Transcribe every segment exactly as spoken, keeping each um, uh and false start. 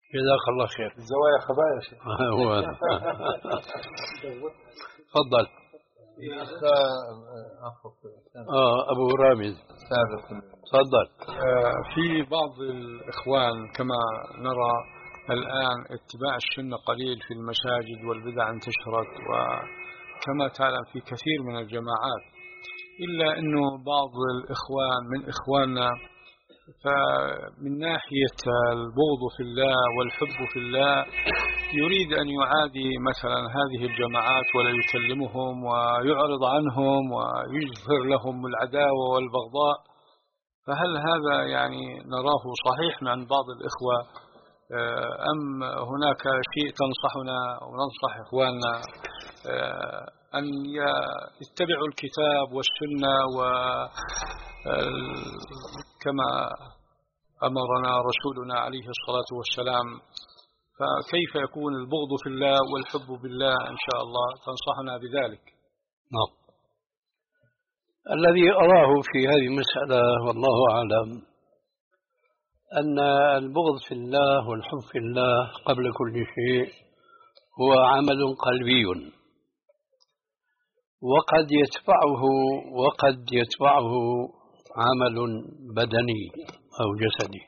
جزاك الله خير. الزوايا خبايا شيخ. هو تفضل. آه أبو رامز تفضل. آه في بعض الإخوان كما نرى الآن اتباع السنة قليل في المساجد والبدع انتشرت، وكما تعلم في كثير من الجماعات، إلا أنه بعض الإخوان من إخواننا فمن ناحية البغض في الله والحب في الله يريد أن يعادي مثلا هذه الجماعات ولا يكلمهم ويعرض عنهم ويظهر لهم العداوة والبغضاء. فهل هذا يعني نراه صحيح عن بعض الإخوة، أم هناك شيء تنصحنا وننصح إخواننا أن يتبعوا الكتاب والسنة وكما أمرنا رسولنا عليه الصلاة والسلام؟ فكيف يكون البغض في الله والحب بالله إن شاء الله؟ تنصحنا بذلك. نعم. الذي أراه في هذه المسألة والله أعلم أن البغض في الله والحب في الله قبل كل شيء هو عمل قلبي، وقد يتبعه وقد يتبعه عمل بدني أو جسدي.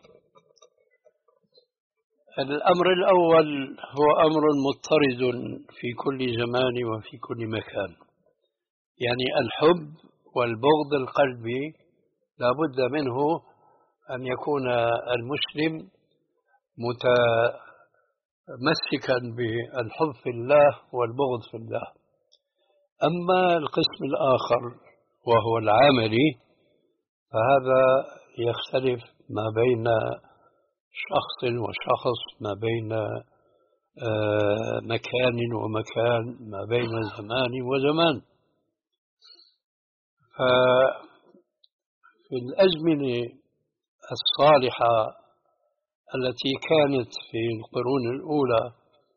الأمر الأول هو أمر مضطرد في كل زمان وفي كل مكان، يعني الحب والبغض القلبي لا بد منه أن يكون المسلم متمسكا بالحب في الله والبغض في الله. أما القسم الآخر وهو العملي فهذا يختلف ما بين شخص وشخص، ما بين مكان ومكان، ما بين زمان وزمان. ففي الأزمنة الصالحة التي كانت في القرون الأولى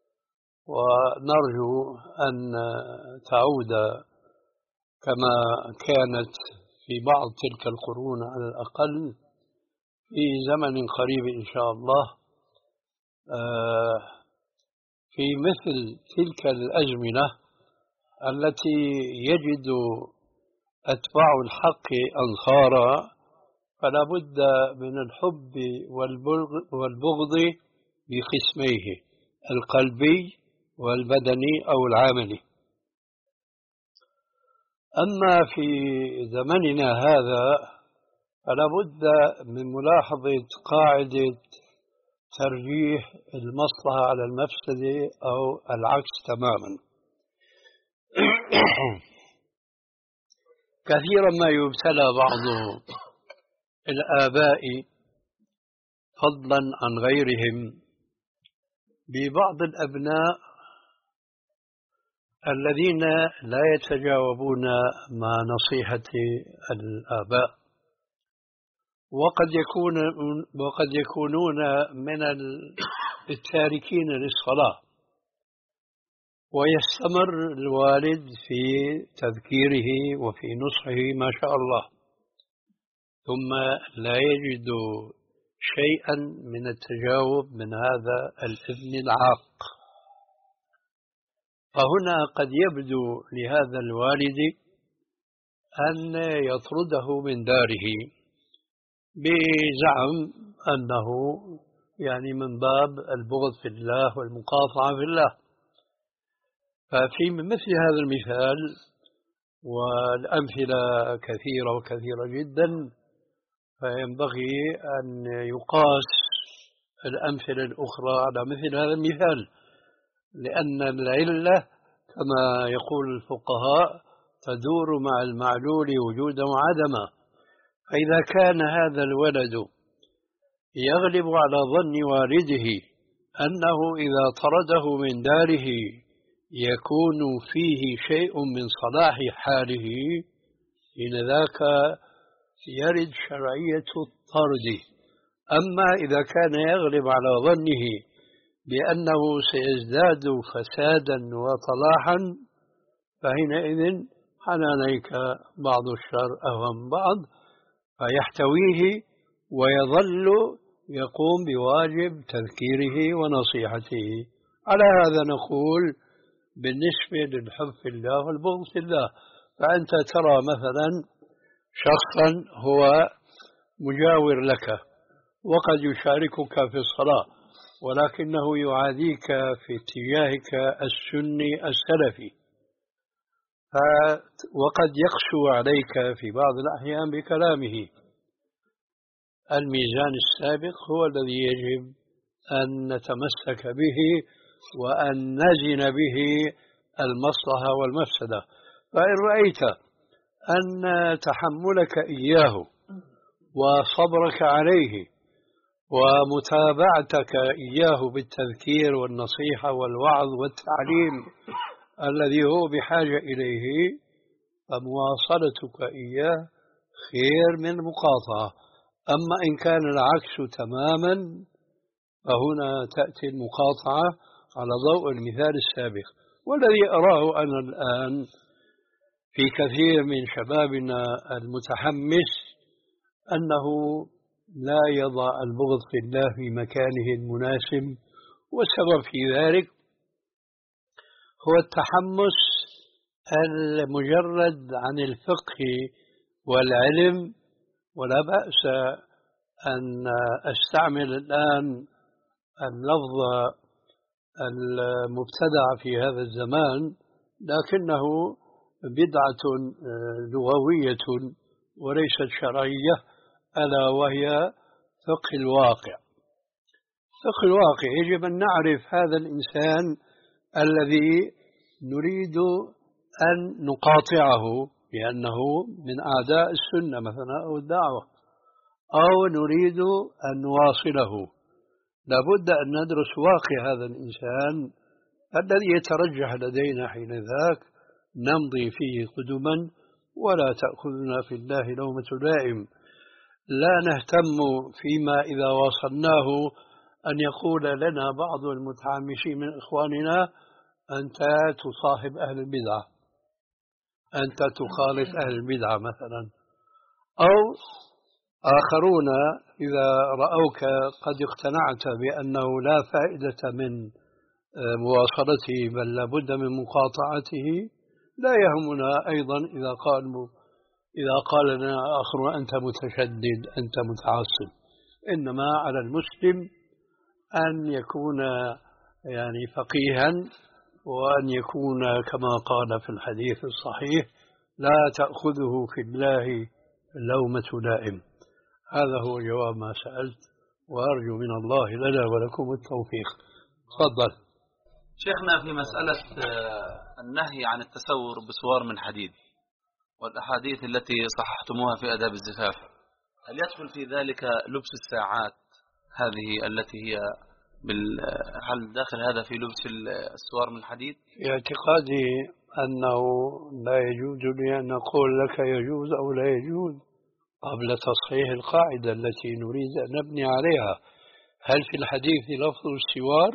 ونرجو أن تعود كما كانت في بعض تلك القرون على الأقل في زمن قريب إن شاء الله، في مثل تلك الأزمنة التي يجد أتباع الحق أنصارا، فلا بد من الحب والبغض بقسميه، القلبي والبدني أو العملي. أما في زمننا هذا فلا بد من ملاحظة قاعدة ترجيح المصلحة على المفسدة أو العكس تماما. كثيرا ما يبتلى بعض الآباء فضلا عن غيرهم ببعض الأبناء الذين لا يتجاوبون مع نصيحة الآباء، وقد يكون وقد يكونون من التاركين للصلاة، ويستمر الوالد في تذكيره وفي نصحه ما شاء الله، ثم لا يجد شيئا من التجاوب من هذا الابن العاق. فهنا قد يبدو لهذا الوالد أن يطرده من داره بزعم أنه يعني من باب البغض في الله والمقاطعة في الله. ففي مثل هذا المثال، والأمثلة كثيرة وكثيرة جدا، فينبغي أن يقاس الأمثلة الأخرى على مثل هذا المثال، لأن العلة كما يقول الفقهاء تدور مع المعلول وجودا وعدما. فإذا كان هذا الولد يغلب على ظن والده أنه إذا طرده من داره يكون فيه شيء من صلاح حاله، إن ذاك يرد شرعية الطرد. أما إذا كان يغلب على ظنه بأنه سيزداد فسادا وطلاحا فحينئذ حنانيك بعض الشر أهم بعض، فيحتويه ويظل يقوم بواجب تذكيره ونصيحته. على هذا نقول بالنسبة للحب في الله والبغض في الله، فأنت ترى مثلا شخصا هو مجاور لك وقد يشاركك في الصلاة، ولكنه يعاديك في اتجاهك السني السلفي، وقد يقسو عليك في بعض الأحيان بكلامه. الميزان السابق هو الذي يجب أن نتمسك به وأن نزن به المصلحة والمفسدة. فإن رأيت أن تحملك إياه وصبرك عليه ومتابعتك إياه بالتذكير والنصيحة والوعظ والتعليم الذي هو بحاجة إليه، فمواصلتك إياه خير من مقاطعة. أما إن كان العكس تماما فهنا تأتي المقاطعة على ضوء المثال السابق. والذي أراه أنا الآن في كثير من شبابنا المتحمس أنه لا يضع البغض في الله في مكانه المناسب، والسبب في ذلك هو التحمس المجرد عن الفقه والعلم. ولا بأس أن أستعمل الآن اللفظ المبتدع في هذا الزمان، لكنه بدعة لغوية وليست شرعية، ألا وهي فقه الواقع. فقه الواقع يجب أن نعرف هذا الإنسان الذي نريد أن نقاطعه لأنه من أعداء السنة مثلا أو الدعوة، أو نريد أن نواصله. لابد أن ندرس واقع هذا الإنسان الذي يترجح لدينا حين ذاك، نمضي فيه قدما ولا تأخذنا في الله لومة لائم. لا نهتم فيما إذا واصلناه أن يقول لنا بعض المتحمسين من إخواننا: أنت تصاحب أهل البدعة، أنت تخالف أهل البدعة مثلا. أو آخرون إذا رأوك قد اقتنعت بأنه لا فائدة من مواصلته بل لابد من مقاطعته، لا يهمنا أيضا إذا قال إذا قال لنا آخر: أنت متشدد، أنت متعصب. إنما على المسلم أن يكون يعني فقيها، وأن يكون كما قال في الحديث الصحيح: لا تأخذه في الله لومة لائم. هذا هو جواب ما سألت، وأرجو من الله لنا ولكم التوفيق. تفضل. شيخنا، في مسألة النهي عن التسور بسوار من حديد والأحاديث التي صححتموها في آداب الزفاف، هل يدخل في ذلك لبس الساعات هذه التي هي بال... هل داخل هذا في لبس السوار من الحديد؟ في اعتقادي أنه لا يجوز لي أن أقول لك يجوز أو لا يجوز قبل تصحيح القاعدة التي نريد أن نبني عليها. هل في الحديث لفظ السوار؟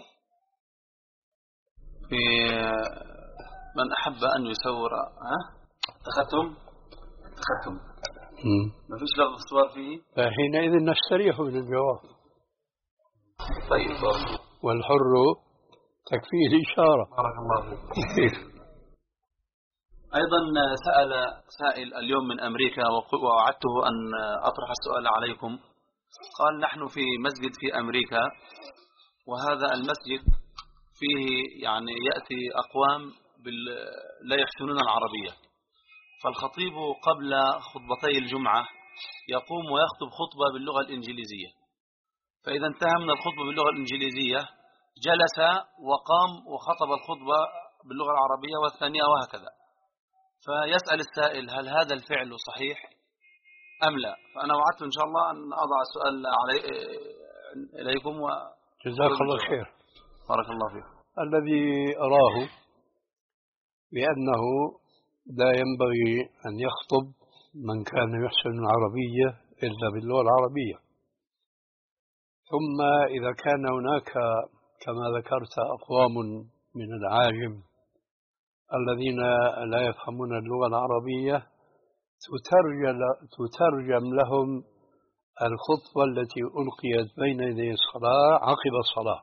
في من أحب أن يسور ها تختم تختم ما فيش لفظ السوار فيه، فحينئذ نستريح من الجواب. طيب. والحر تكفيه الإشارة. بارك الله فيك. أيضا سأل سائل اليوم من أمريكا ووعدته أن أطرح السؤال عليكم. قال: نحن في مسجد في أمريكا، وهذا المسجد فيه يعني يأتي أقوام لا يحسنون العربية، فالخطيب قبل خطبتي الجمعة يقوم ويخطب خطبة باللغة الإنجليزية، فإذا انتهى من الخطبة باللغة الإنجليزية جلس وقام وخطب الخطبة باللغة العربية والثانية وهكذا. فيسأل السائل: هل هذا الفعل صحيح أم لا؟ فأنا وعدت إن شاء الله أن أضع السؤال علي إليكم. و جزاك الله خير. بارك الله فيك. الذي أراه بأنه لا ينبغي أن يخطب من كان يحسن العربية إلا باللغة العربية. ثم إذا كان هناك كما ذكرت أقوام من العاجم الذين لا يفهمون اللغة العربية، تترجم لهم الخطبة التي ألقيت بين يدي الصلاة عقب الصلاة،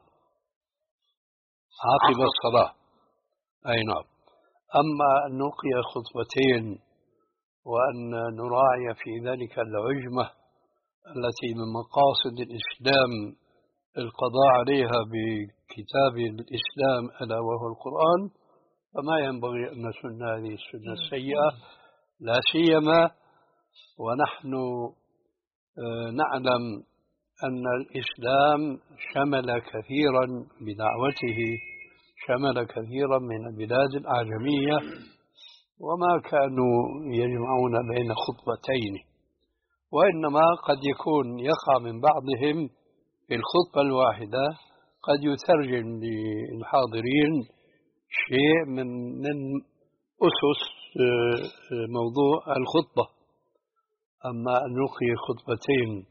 عقب الصلاة، أي نعم. أما أن نلقي خطبتين وأن نراعي في ذلك العجمة التي من مقاصد الإسلام القضاء عليها بكتاب الإسلام ألا وهو القرآن، فما ينبغي أن نسن هذه السنة السيئة، لا سيما ونحن نعلم أن الإسلام شمل كثيرا بدعوته، شمل كثيرا من البلاد الأعجمية، وما كانوا يجمعون بين خطبتين، وإنما قد يكون يقع من بعضهم في الخطبة الواحدة قد يترجم للحاضرين شيء من من أسس موضوع الخطبة. أما أن نلقي خطبتين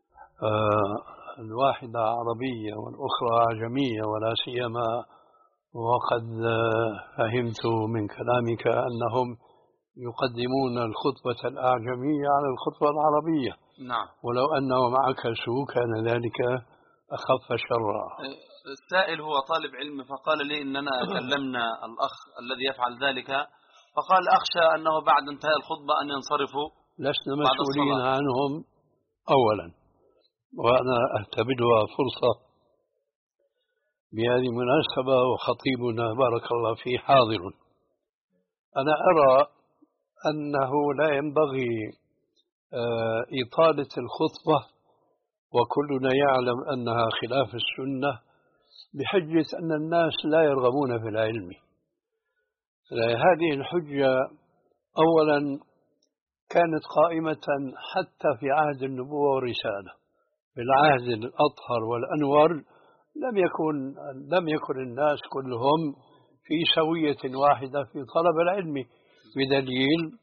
الواحدة عربية والأخرى أعجمية، ولا سيما وقد فهمت من كلامك أنهم يقدمون الخطبة الأعجمية على الخطبة العربية. نعم. ولو أنهم عكسوا كان ذلك أخف شرا. السائل هو طالب علم، فقال لي إننا كلمنا الأخ الذي يفعل ذلك، فقال أخشى أنه بعد انتهاء الخطبة أن ينصرفوا. لسنا مسؤولين عنهم أولا، وأنا أعتبرها فرصة بهذه المناسبة، وخطيبنا بارك الله فيه حاضر. أنا أرى أنه لا ينبغي إطالة الخطبة، وكلنا يعلم أنها خلاف السنة، بحجة أن الناس لا يرغبون في العلم. هذه الحجة أولا كانت قائمة حتى في عهد النبوة والرسالة. في العهد الأطهر والأنور لم يكن لم يكن الناس كلهم في سوية واحدة في طلب العلم، بدليل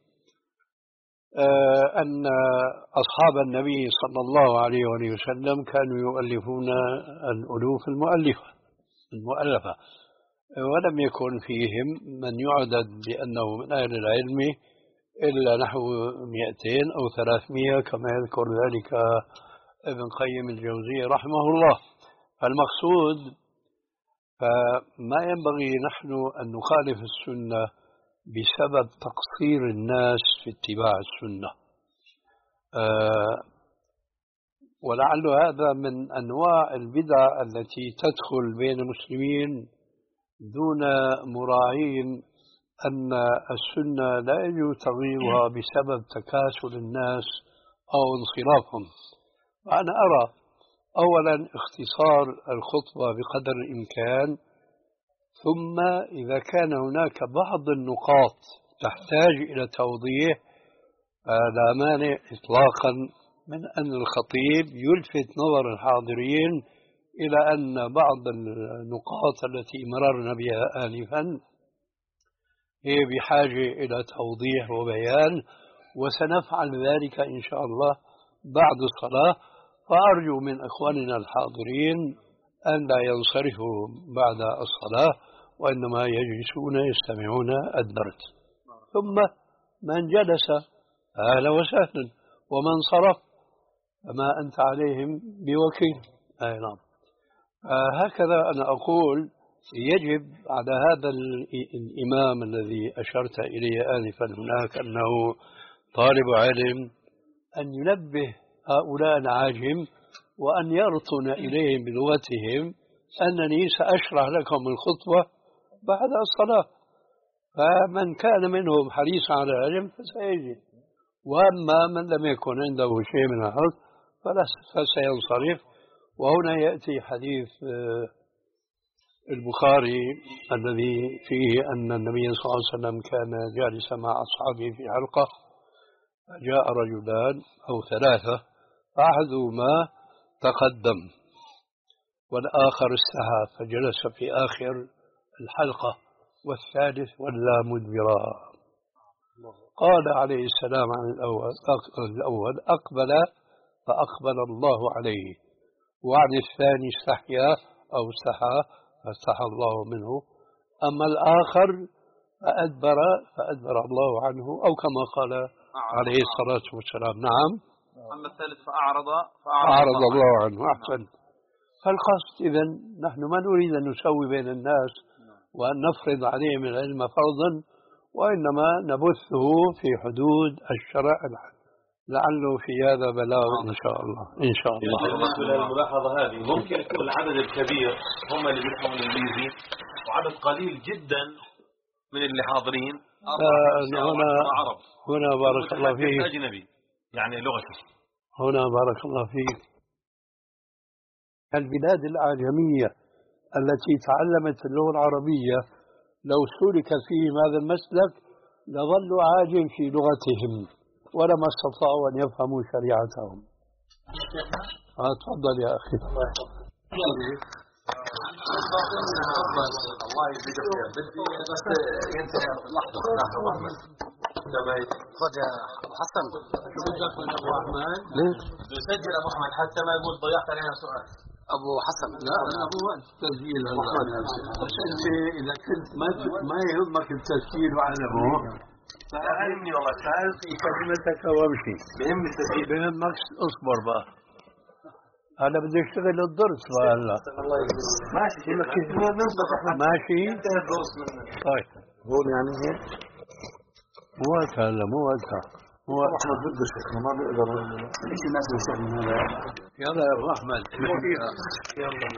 أن أصحاب النبي صلى الله عليه وسلم كانوا يؤلفون الألوف المؤلفة المؤلفة ولم يكن فيهم من يعدد بأنه من أهل العلم إلا نحو مئتين أو ثلاثمائة كما يذكر ذلك ابن قيم الجوزية رحمه الله. فالمقصود فما ينبغي نحن أن نخالف السنة بسبب تقصير الناس في اتباع السنة، أه ولعل هذا من أنواع البدع التي تدخل بين المسلمين دون مراعين أن السنة لا يجوز تغييرها بسبب تكاسل الناس أو انصرافهم. وأنا أرى أولا اختصار الخطبة بقدر الإمكان، ثم إذا كان هناك بعض النقاط تحتاج إلى توضيح لا مانع إطلاقا من أن الخطيب يلفت نظر الحاضرين إلى أن بعض النقاط التي مررنا بها آنفا هي بحاجة إلى توضيح وبيان، وسنفعل ذلك إن شاء الله بعد الصلاة. فأرجو من إخواننا الحاضرين أن لا ينصرفوا بعد الصلاة، وإنما يجلسون يستمعون الدرس، ثم من جلس أهلا وسهلا، ومن صرف فما أنت عليهم بوكيل. أي نعم. هكذا أنا أقول يجب على هذا الإمام الذي أشرت إليه آنفا هناك أنه طالب علم أن ينبه هؤلاء العاجم وأن يرطن إليهم بلغتهم أنني سأشرح لكم الخطبة بعد الصلاة، فمن كان منهم حريصا على العلم فسيجي، وأما من لم يكن عنده شيء من الحفظ فسينصرف. وهنا يأتي حديث البخاري الذي فيه أن النبي صلى الله عليه وسلم كان جالسا مع أصحابه في حلقة، جاء رجلان أو ثلاثة، أحدهما تقدم والآخر استحى فجلس في آخر الحلقة، والثالث ولى مدبرا. قال عليه السلام عن الأول, الأول أقبل فأقبل الله عليه، وعن الثاني استحيا أو استحى فاستحى الله منه، أما الآخر فأدبر فأدبر الله عنه، أو كما قال عليه الصلاة والسلام. نعم. أما الثالث فأعرض فأعرض الله عنه. أحسن. فالقصد إذن نحن ما نريد أن نسوي بين الناس وأن نفرض عليهم العلم فرضا، وإنما نبثه في حدود الشرع لعله في هذا بلاغ إن شاء الله. إن شاء الله. بالنسبة للملاحظة هذه ممكن يكون العدد الكبير هم اللي بيفهموا الإنجليزي وعدد قليل جدا من اللي حاضرين هنا عرب. هنا بارك الله فيك أجنبي يعني لغته. هنا بارك الله فيك البلاد الأعجمية التي تعلمت اللغة العربية لو سلك فيهم هذا المسلك لظلوا عاجم في لغتهم ولما استطاعوا أن يفهموا شريعتهم. آه تفضل يا أخي. الله يجزيك خير. بدي بس ينتهي لحظة لحظة خذ يا حسن. شو بدك من أبو أحمد؟ ليش؟ بسجل أبو أحمد حتى ما يقول ضيعت علينا سؤال. أبو حسن. لا أنا مو وقت التسجيل هلا. بس أنت إذا كنت ما ما يهمك التسجيل وعلمه فهمني والله تعال في كلمتك وامشي. بهمني التسجيل. بهمك اصبر بقى. أنا بدي أشتغل الدرس هلا. الله يجزيك. ماشي. ماشي. انتهى الدرس منه. طيب. هون يعني هيك. مو وقتها هلا مو وقتها. مو احنا ضد الشيخ ما بنقدر ليش الناس بتسمي هذا. يلا يا ابو احمد. يلا.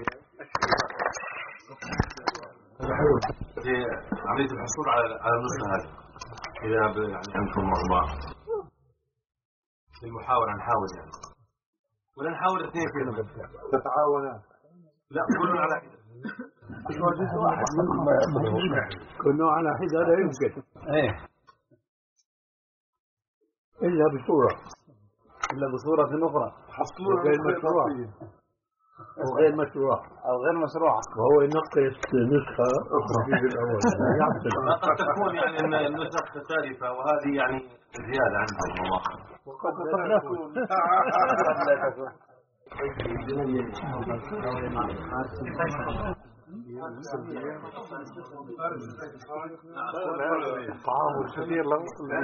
عملية الحصول على على النسخة هذه إذا يعني عندكم مجموعة المحاولة نحاول يعني ولا نحاول اثنين فينا تتعاونا. لا كلنا على حدة. كلنا على حدة لا يمكن. ايه إلا بصورة إلا بصورة أخرى غير مشروع أو غير مشروع أو غير مشروع وهو ينقص نسخة أخرى في الأول. قد تكون يعني أن النسخ ثالثة وهذه يعني زيادة عنها والله. وقد تكون طعام كثير لا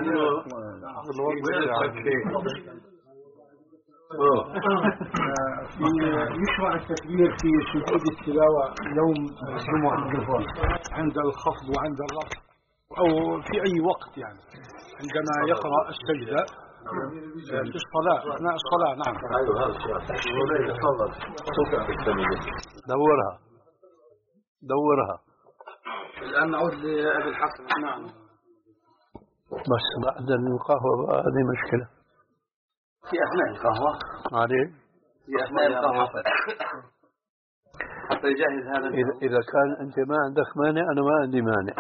يشرع التكبير في سجود التلاوة يوم الجمعة عند الخفض وعند الرفع أو في أي وقت يعني عندما يقرأ السجدة في الصلاة أثناء الصلاة. نعم. دورها دورها. الآن نعود لأبي الحسن. نعم. بس بعد القهوة هذه مشكلة. في أثناء القهوة. عليه. في أثناء القهوة. حتى يجهز هذا. إذا إذا كان أنت ما عندك مانع أنا ما عندي مانع.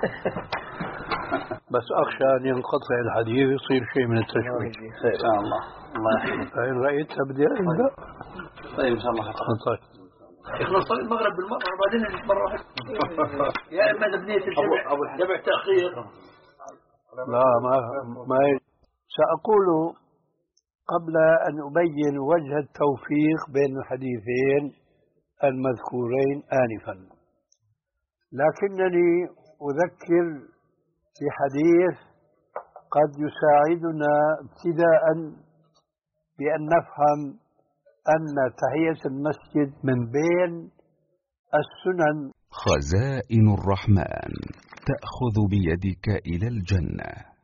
بس أخشى أن ينقطع الحديث يصير شيء من التشويش. إن شاء الله. الله يحفظك. فإن رأيت بدي أبدأ. طيب إن شاء الله. طيب. إحنا نصلي المغرب بالمرة وبعدين نجلس مرة واحدة. يا إما بنية الجمع جمع تأخير. لا ما ما سأقول قبل أن أبين وجه التوفيق بين الحديثين المذكورين آنفا، لكنني أذكر في حديث قد يساعدنا ابتداء بأن نفهم أن تحية المسجد من بين السنن. خزائن الرحمن تأخذ بيدك إلى الجنة.